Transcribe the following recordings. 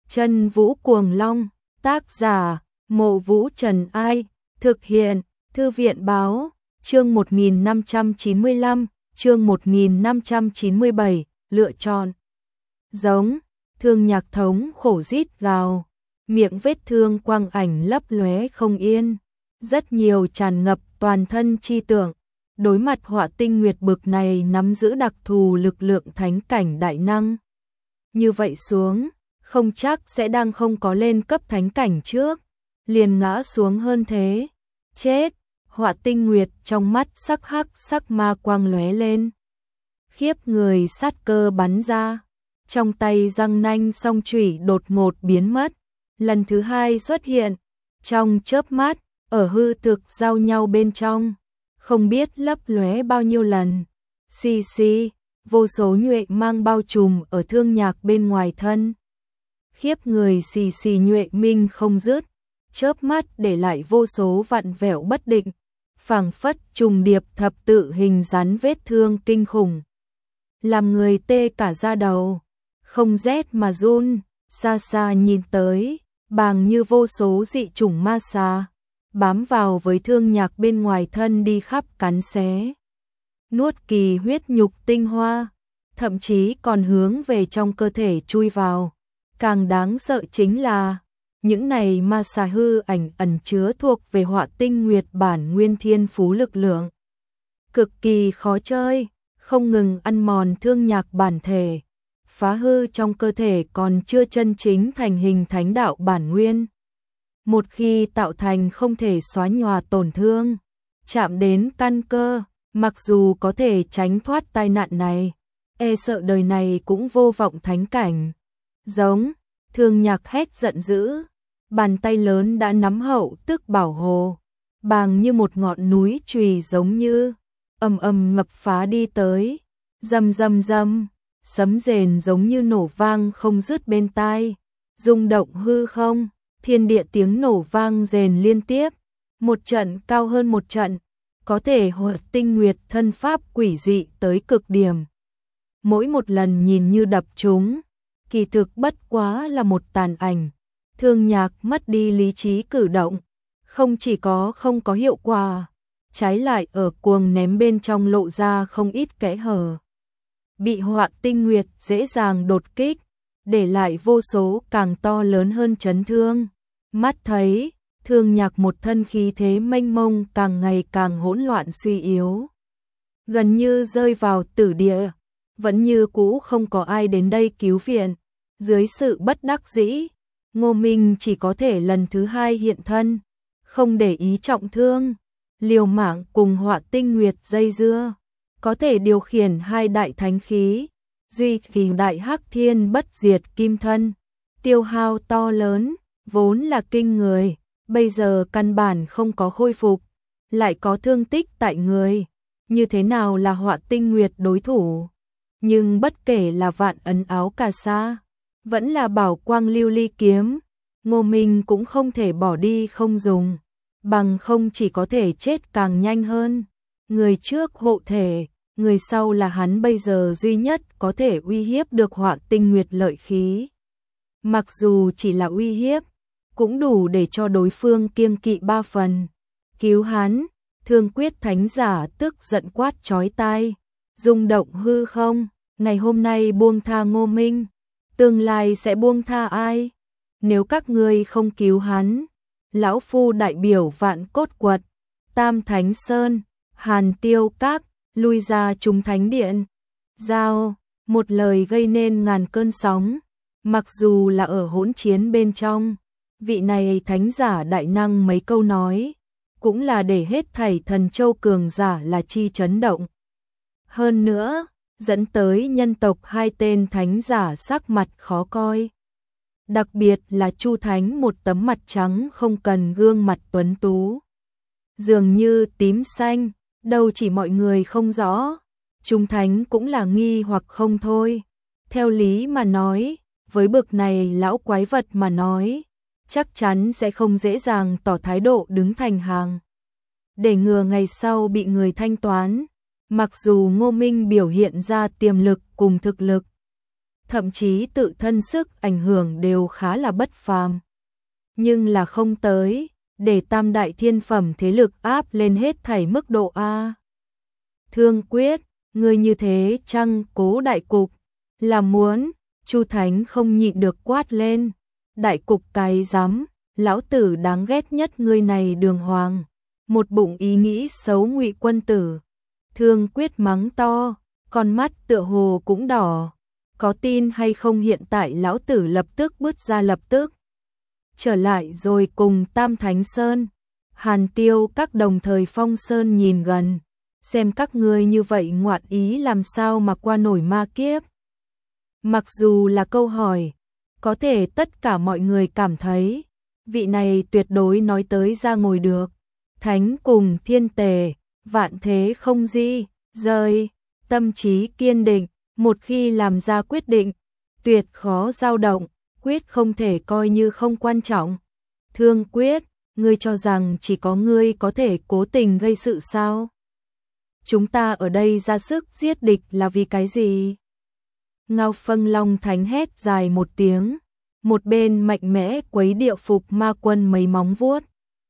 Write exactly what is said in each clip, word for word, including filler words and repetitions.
Chân Vũ Cuồng Long, tác giả, Mộ Vũ Trần Ai, thực hiện, Thư viện Báo, chương một nghìn năm trăm chín mươi lăm, chương một nghìn năm trăm chín mươi bảy, lựa chọn. Giống, Thương Nhạc thống khổ rít gào, miệng vết thương quang ảnh lấp lóe không yên, rất nhiều tràn ngập toàn thân chi tượng. Đối mặt Họa Tinh Nguyệt bực này nắm giữ đặc thù lực lượng thánh cảnh đại năng. Như vậy xuống, không chắc sẽ đang không có lên cấp thánh cảnh trước, liền ngã xuống hơn thế. Chết, Họa Tinh Nguyệt trong mắt sắc hắc sắc ma quang lóe lên. Khiếp người sát cơ bắn ra, trong tay răng nanh song chủy đột ngột biến mất, lần thứ hai xuất hiện, trong chớp mắt, ở hư thực giao nhau bên trong. Không biết lấp lóe bao nhiêu lần. Xì xì, vô số nhuệ mang bao trùm ở Thương Nhạc bên ngoài thân. Khiếp người xì xì nhuệ minh không dứt, chớp mắt để lại vô số vặn vẹo bất định, phảng phất trùng điệp thập tự hình rắn vết thương kinh khủng. Làm người tê cả da đầu, không rét mà run, xa xa nhìn tới, bàng như vô số dị chủng ma xà. Bám vào với Thương Nhạc bên ngoài thân đi khắp cắn xé. Nuốt kỳ huyết nhục tinh hoa, thậm chí còn hướng về trong cơ thể chui vào. Càng đáng sợ chính là, những này ma xà hư ảnh ẩn chứa thuộc về Họa Tinh Nguyệt bản nguyên thiên phú lực lượng. Cực kỳ khó chơi, không ngừng ăn mòn Thương Nhạc bản thể, phá hư trong cơ thể còn chưa chân chính thành hình thánh đạo bản nguyên. Một khi tạo thành không thể xóa nhòa tổn thương, chạm đến căn cơ, mặc dù có thể tránh thoát tai nạn này, e sợ đời này cũng vô vọng thánh cảnh. Giống, Thương Nhạc hét giận dữ, bàn tay lớn đã nắm hậu tức bảo hồ, bàng như một ngọn núi chùy giống như, ầm ầm ngập phá đi tới, rầm rầm rầm, sấm rền giống như nổ vang không dứt bên tai, rung động hư không. Thiên địa tiếng nổ vang rền liên tiếp, một trận cao hơn một trận, có thể Họa Tinh Nguyệt thân pháp quỷ dị tới cực điểm. Mỗi một lần nhìn như đập trúng, kỳ thực bất quá là một tàn ảnh. Thương Nhạc mất đi lý trí cử động, không chỉ có không có hiệu quả, trái lại ở cuồng ném bên trong lộ ra không ít kẽ hở. Bị Họa Tinh Nguyệt dễ dàng đột kích, để lại vô số càng to lớn hơn chấn thương. Mắt thấy, Thương Nhạc một thân khí thế mênh mông càng ngày càng hỗn loạn suy yếu. Gần như rơi vào tử địa, vẫn như cũ không có ai đến đây cứu viện. Dưới sự bất đắc dĩ, Ngô Minh chỉ có thể lần thứ hai hiện thân, không để ý trọng thương, liều mạng cùng Họa Tinh Nguyệt dây dưa, có thể điều khiển hai đại thánh khí. Duy trì đại hắc thiên bất diệt kim thân, tiêu hao to lớn, vốn là kinh người, bây giờ căn bản không có khôi phục, lại có thương tích tại người, như thế nào là Họa Tinh Nguyệt đối thủ. Nhưng bất kể là vạn ấn áo cà sa, vẫn là bảo quang lưu ly kiếm, Ngô Minh cũng không thể bỏ đi không dùng, bằng không chỉ có thể chết càng nhanh hơn. Người trước hộ thể, người sau là hắn bây giờ duy nhất có thể uy hiếp được Họa Tinh Nguyệt lợi khí. Mặc dù chỉ là uy hiếp, cũng đủ để cho đối phương kiêng kỵ ba phần. Cứu hắn, Thương Quyết thánh giả tức giận quát chói tai, rung động hư không, ngày hôm nay buông tha Ngô Minh, tương lai sẽ buông tha ai? Nếu các ngươi không cứu hắn, lão phu đại biểu Vạn Cốt Quật, Tam Thánh Sơn, Hàn Tiêu Các, lui ra chúng thánh điện. Giao, một lời gây nên ngàn cơn sóng, mặc dù là ở hỗn chiến bên trong, vị này thánh giả đại năng mấy câu nói, cũng là để hết thảy thần châu cường giả là chi chấn động. Hơn nữa, dẫn tới nhân tộc hai tên thánh giả sắc mặt khó coi. Đặc biệt là Chu Thánh một tấm mặt trắng không cần gương mặt tuấn tú, dường như tím xanh. Đâu chỉ mọi người không rõ, chúng thánh cũng là nghi hoặc không thôi. Theo lý mà nói, với bực này lão quái vật mà nói, chắc chắn sẽ không dễ dàng tỏ thái độ đứng thành hàng. Để ngừa ngày sau bị người thanh toán, mặc dù Ngô Minh biểu hiện ra tiềm lực cùng thực lực, thậm chí tự thân sức ảnh hưởng đều khá là bất phàm. Nhưng là không tới, để tam đại thiên phẩm thế lực áp lên hết thảy mức độ A. Thương Quyết, ngươi như thế chăng cố đại cục, là muốn, Chu Thánh không nhịn được quát lên, đại cục cái rắm, lão tử đáng ghét nhất ngươi này đường hoàng, một bụng ý nghĩ xấu ngụy quân tử. Thương Quyết mắng to, con mắt tựa hồ cũng đỏ, có tin hay không hiện tại lão tử lập tức bước ra lập tức trở lại rồi cùng Tam Thánh Sơn, Hàn Tiêu các đồng thời phong sơn nhìn gần, xem các ngươi như vậy ngoạn ý làm sao mà qua nổi ma kiếp. Mặc dù là câu hỏi, có thể tất cả mọi người cảm thấy, vị này tuyệt đối nói tới ra ngồi được, thánh cùng thiên tề, vạn thế không di, rơi, tâm trí kiên định, một khi làm ra quyết định, tuyệt khó dao động, quyết không thể coi như không quan trọng. Thương Quyết, ngươi cho rằng chỉ có ngươi có thể cố tình gây sự sao? Chúng ta ở đây ra sức giết địch là vì cái gì? Ngao Phân Long Thánh hét dài một tiếng, một bên mạnh mẽ quấy địa phục ma quân mấy móng vuốt.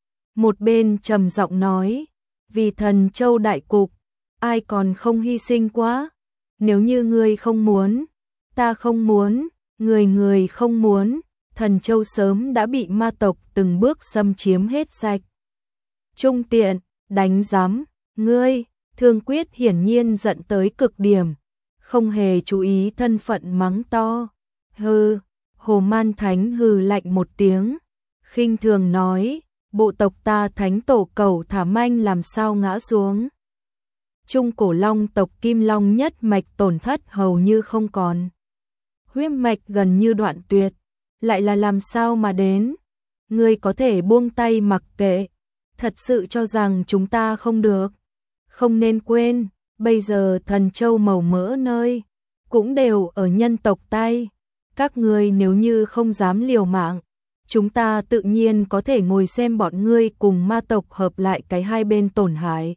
Một bên trầm giọng nói, vì thần châu đại cục, ai còn không hy sinh quá? Nếu như ngươi không muốn, ta không muốn, người người không muốn, thần châu sớm đã bị ma tộc từng bước xâm chiếm hết sạch. Trung tiện, đánh giám, ngươi, Thương Quyết hiển nhiên giận tới cực điểm, không hề chú ý thân phận mắng to. Hừ, Hồ Man Thánh hừ lạnh một tiếng, khinh thường nói, bộ tộc ta thánh tổ cầu thả manh làm sao ngã xuống. Trung cổ long tộc Kim Long nhất mạch tổn thất hầu như không còn. Huyết mạch gần như đoạn tuyệt, lại là làm sao mà đến? Ngươi có thể buông tay mặc kệ, thật sự cho rằng chúng ta không được. Không nên quên, bây giờ thần châu màu mỡ nơi, cũng đều ở nhân tộc tay. Các ngươi nếu như không dám liều mạng, chúng ta tự nhiên có thể ngồi xem bọn ngươi cùng ma tộc hợp lại cái hai bên tổn hại.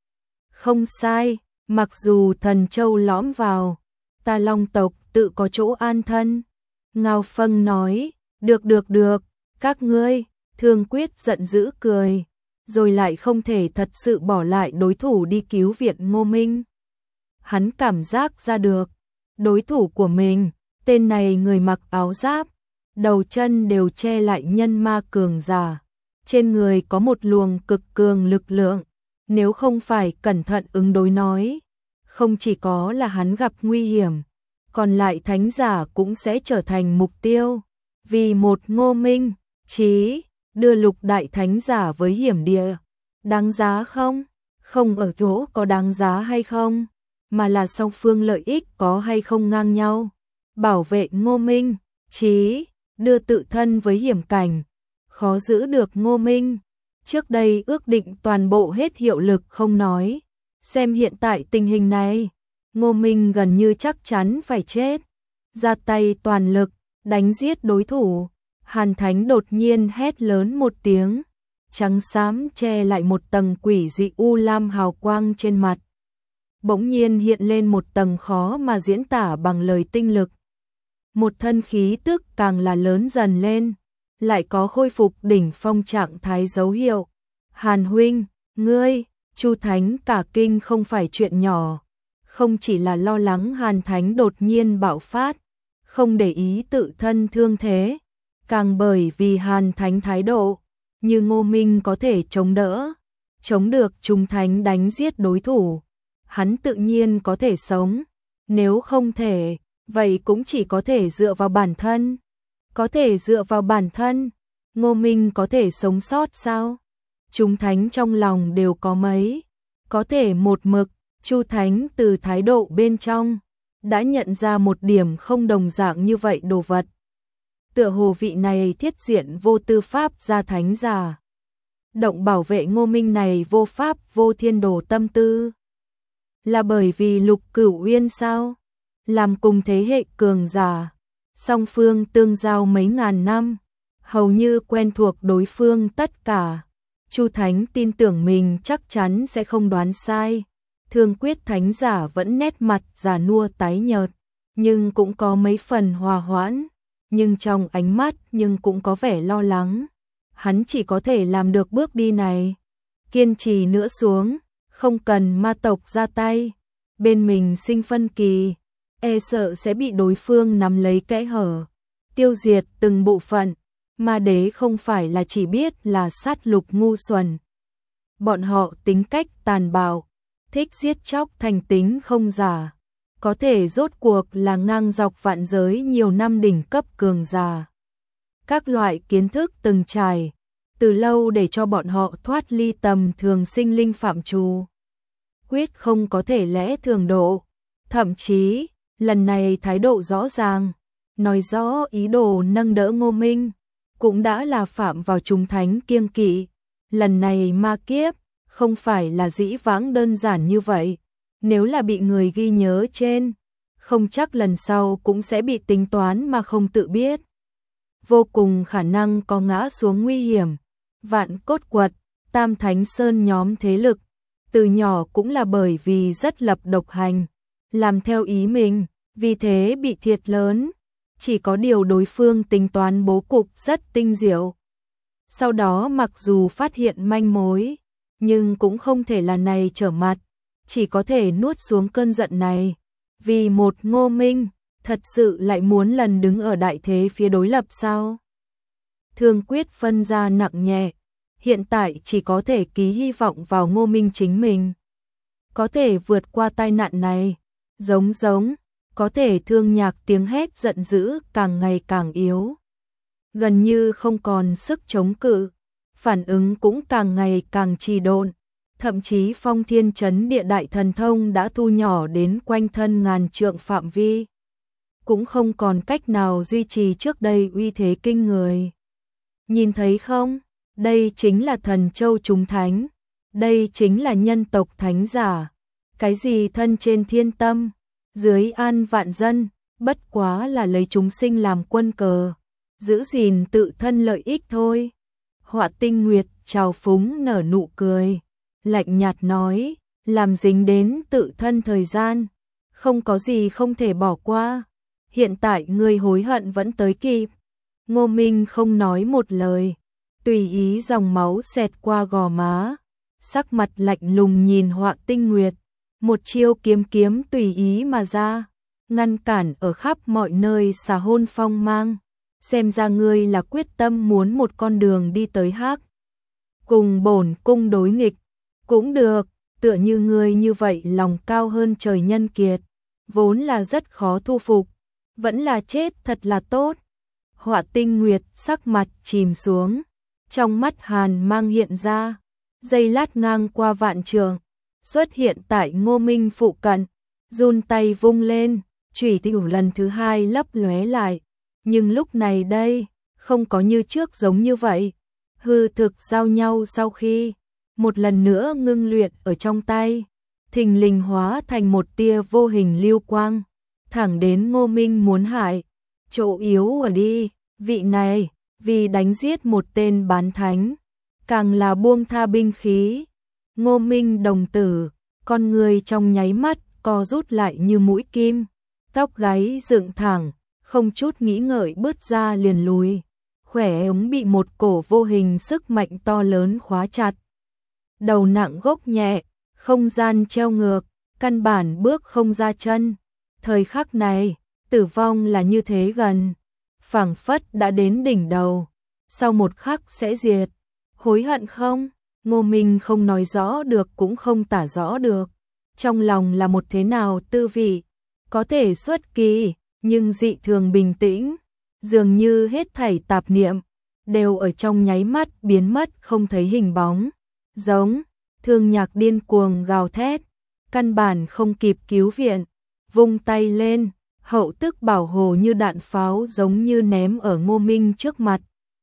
Không sai, mặc dù thần châu lõm vào, ta Long tộc tự có chỗ an thân. Ngao Phân nói, được được được, các ngươi, Thương Quyết giận dữ cười, rồi lại không thể thật sự bỏ lại đối thủ đi cứu viện Ngô Minh. Hắn cảm giác ra được, đối thủ của mình, tên này người mặc áo giáp, đầu chân đều che lại nhân ma cường giả, trên người có một luồng cực cường lực lượng, nếu không phải cẩn thận ứng đối nói, không chỉ có là hắn gặp nguy hiểm, còn lại thánh giả cũng sẽ trở thành mục tiêu. Vì một Ngô Minh, chí đưa lục đại thánh giả với hiểm địa, đáng giá không? Không ở chỗ có đáng giá hay không, mà là song phương lợi ích có hay không ngang nhau. Bảo vệ Ngô Minh, chí đưa tự thân với hiểm cảnh, khó giữ được Ngô Minh. Trước đây ước định toàn bộ hết hiệu lực không nói, xem hiện tại tình hình này, Ngô Minh gần như chắc chắn phải chết. Ra tay toàn lực, đánh giết đối thủ. Hàn Thánh đột nhiên hét lớn một tiếng, trắng xám che lại một tầng quỷ dị u lam hào quang trên mặt. Bỗng nhiên hiện lên một tầng khó mà diễn tả bằng lời tinh lực. Một thân khí tức càng là lớn dần lên, lại có khôi phục đỉnh phong trạng thái dấu hiệu. Hàn huynh, ngươi, Chu Thánh cả kinh không phải chuyện nhỏ, không chỉ là lo lắng Hàn Thánh đột nhiên bạo phát, không để ý tự thân thương thế, càng bởi vì Hàn Thánh thái độ, như Ngô Minh có thể chống đỡ, chống được Trung Thánh đánh giết đối thủ, hắn tự nhiên có thể sống, nếu không thể, vậy cũng chỉ có thể dựa vào bản thân. Có thể dựa vào bản thân, Ngô Minh có thể sống sót sao? Trung Thánh trong lòng đều có mấy, có thể một mực, Chu Thánh từ thái độ bên trong, đã nhận ra một điểm không đồng dạng như vậy đồ vật. Tựa hồ vị này thiết diện vô tư pháp gia thánh giả. Động bảo vệ Ngô Minh này vô pháp vô thiên đồ tâm tư. Là bởi vì Lục Cửu Uyên sao? Làm cùng thế hệ cường giả, song phương tương giao mấy ngàn năm, hầu như quen thuộc đối phương tất cả. Chu Thánh tin tưởng mình chắc chắn sẽ không đoán sai. Thương Quyết thánh giả vẫn nét mặt già nua tái nhợt, nhưng cũng có mấy phần hòa hoãn, nhưng trong ánh mắt nhưng cũng có vẻ lo lắng. Hắn chỉ có thể làm được bước đi này, kiên trì nữa xuống, không cần ma tộc ra tay, bên mình sinh phân kỳ, e sợ sẽ bị đối phương nắm lấy kẽ hở, tiêu diệt từng bộ phận. Ma đế không phải là chỉ biết là sát lục ngu xuẩn. Bọn họ tính cách tàn bạo, thích giết chóc thành tính không giả, có thể rốt cuộc là ngang dọc vạn giới nhiều năm đỉnh cấp cường giả. Các loại kiến thức từng trải, từ lâu để cho bọn họ thoát ly tầm thường sinh linh phạm trù. Quyết không có thể lẽ thường độ, thậm chí, lần này thái độ rõ ràng, nói rõ ý đồ nâng đỡ Ngô Minh, cũng đã là phạm vào chúng thánh kiêng kỵ. Lần này ma kiếp, không phải là dĩ vãng đơn giản như vậy, nếu là bị người ghi nhớ trên, không chắc lần sau cũng sẽ bị tính toán mà không tự biết. Vô cùng khả năng có ngã xuống nguy hiểm. Vạn Cốt Quật, Tam Thánh Sơn nhóm thế lực, từ nhỏ cũng là bởi vì rất lập độc hành, làm theo ý mình, vì thế bị thiệt lớn. Chỉ có điều đối phương tính toán bố cục rất tinh diệu. Sau đó mặc dù phát hiện manh mối, nhưng cũng không thể là này trở mặt, chỉ có thể nuốt xuống cơn giận này. Vì một Ngô Minh, thật sự lại muốn lần đứng ở đại thế phía đối lập sao? Thương quyết phân ra nặng nhẹ, hiện tại chỉ có thể ký hy vọng vào Ngô Minh chính mình. Có thể vượt qua tai nạn này, giống giống, có thể Thương Nhạc tiếng hét giận dữ càng ngày càng yếu. Gần như không còn sức chống cự, phản ứng cũng càng ngày càng trì độn, thậm chí Phong Thiên Chấn Địa đại thần thông đã thu nhỏ đến quanh thân ngàn trượng phạm vi, cũng không còn cách nào duy trì trước đây uy thế kinh người. Nhìn thấy không, đây chính là thần châu chúng thánh, đây chính là nhân tộc thánh giả, cái gì thân trên thiên tâm, dưới an vạn dân, bất quá là lấy chúng sinh làm quân cờ, giữ gìn tự thân lợi ích thôi. Họa Tinh Nguyệt trào phúng nở nụ cười, lạnh nhạt nói, làm dính đến tự thân thời gian, không có gì không thể bỏ qua, hiện tại người hối hận vẫn tới kịp. Ngô Minh không nói một lời, tùy ý dòng máu xẹt qua gò má, sắc mặt lạnh lùng nhìn Họa Tinh Nguyệt, một chiêu kiếm kiếm tùy ý mà ra, ngăn cản ở khắp mọi nơi xà hôn phong mang. Xem ra ngươi là quyết tâm muốn một con đường đi tới hắc cùng bổn cung đối nghịch, cũng được, tựa như ngươi như vậy lòng cao hơn trời nhân kiệt, vốn là rất khó thu phục, vẫn là chết thật là tốt. Họa Tinh Nguyệt sắc mặt chìm xuống, trong mắt hàn mang hiện ra, giây lát ngang qua vạn trường, xuất hiện tại Ngô Minh phụ cận, run tay vung lên, chủy thủ lần thứ hai lấp lóe lại. Nhưng lúc này đây, không có như trước giống như vậy. Hư thực giao nhau sau khi, một lần nữa ngưng luyện ở trong tay, thình lình hóa thành một tia vô hình lưu quang, thẳng đến Ngô Minh muốn hại. Chỗ yếu ở đi, vị này, vì đánh giết một tên bán thánh, càng là buông tha binh khí. Ngô Minh đồng tử, con người trong nháy mắt, co rút lại như mũi kim, tóc gáy dựng thẳng, không chút nghĩ ngợi bứt ra liền lùi, khỏe ống bị một cổ vô hình sức mạnh to lớn khóa chặt. Đầu nặng gốc nhẹ, không gian treo ngược, căn bản bước không ra chân. Thời khắc này, tử vong là như thế gần, phảng phất đã đến đỉnh đầu, sau một khắc sẽ diệt. Hối hận không? Ngô Minh không nói rõ được cũng không tả rõ được, trong lòng là một thế nào tư vị, có thể xuất kỳ, nhưng dị thường bình tĩnh, dường như hết thảy tạp niệm, đều ở trong nháy mắt biến mất không thấy hình bóng. Giống, Thương Nhạc điên cuồng gào thét, căn bản không kịp cứu viện, vung tay lên, hậu tức bảo hồ như đạn pháo giống như ném ở Ngô Minh trước mặt.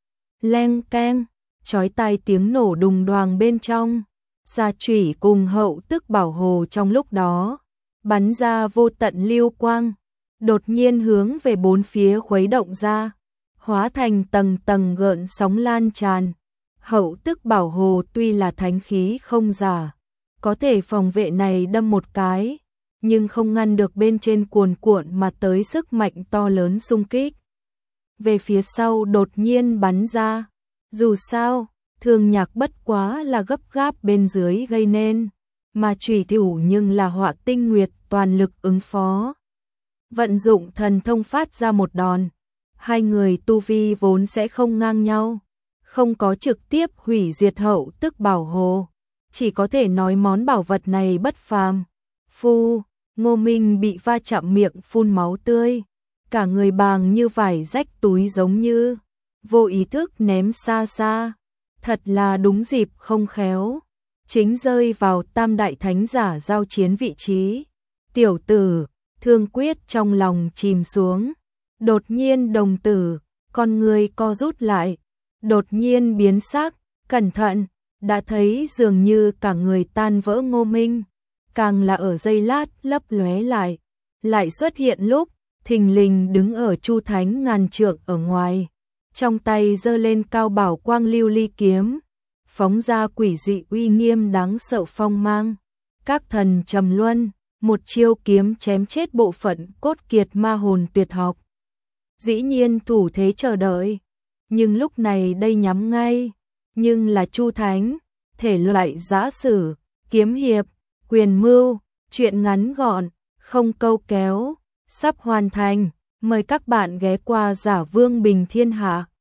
Leng keng, chói tai tiếng nổ đùng đoàng bên trong, gia chủy cùng hậu tức bảo hồ trong lúc đó, bắn ra vô tận lưu quang, đột nhiên hướng về bốn phía khuấy động ra, hóa thành tầng tầng gợn sóng lan tràn. Hậu tức bảo hồ tuy là thánh khí không giả, có thể phòng vệ này đâm một cái, nhưng không ngăn được bên trên cuồn cuộn mà tới sức mạnh to lớn xung kích. Về phía sau đột nhiên bắn ra, dù sao, Thường Nhạc bất quá là gấp gáp bên dưới gây nên, mà Chủy Thủ nhưng là Họa Tinh Nguyệt toàn lực ứng phó. Vận dụng thần thông phát ra một đòn, hai người tu vi vốn sẽ không ngang nhau, không có trực tiếp hủy diệt hậu tức bảo hộ, chỉ có thể nói món bảo vật này bất phàm. Phu, Ngô Minh bị va chạm miệng phun máu tươi, cả người bàng như vải rách túi giống như vô ý thức ném xa xa, thật là đúng dịp không khéo, chính rơi vào tam đại thánh giả giao chiến vị trí. Tiểu tử, Thương Quyết trong lòng chìm xuống, đột nhiên đồng tử, con người co rút lại, đột nhiên biến sắc, cẩn thận, đã thấy dường như cả người tan vỡ Ngô Minh, càng là ở giây lát lấp lóe lại, lại xuất hiện lúc thình lình đứng ở Chu Thánh ngàn trượng ở ngoài, trong tay giơ lên cao bảo quang lưu ly kiếm, phóng ra quỷ dị uy nghiêm đáng sợ phong mang, các thần trầm luân, một chiêu kiếm chém chết bộ phận cốt kiệt ma hồn tuyệt học. Dĩ nhiên thủ thế chờ đợi, nhưng lúc này đây nhắm ngay, nhưng là Chu Thánh, thể loại giã sử, kiếm hiệp, quyền mưu, chuyện ngắn gọn, không câu kéo, sắp hoàn thành, mời các bạn ghé qua Giả Vương Bình Thiên Hạ.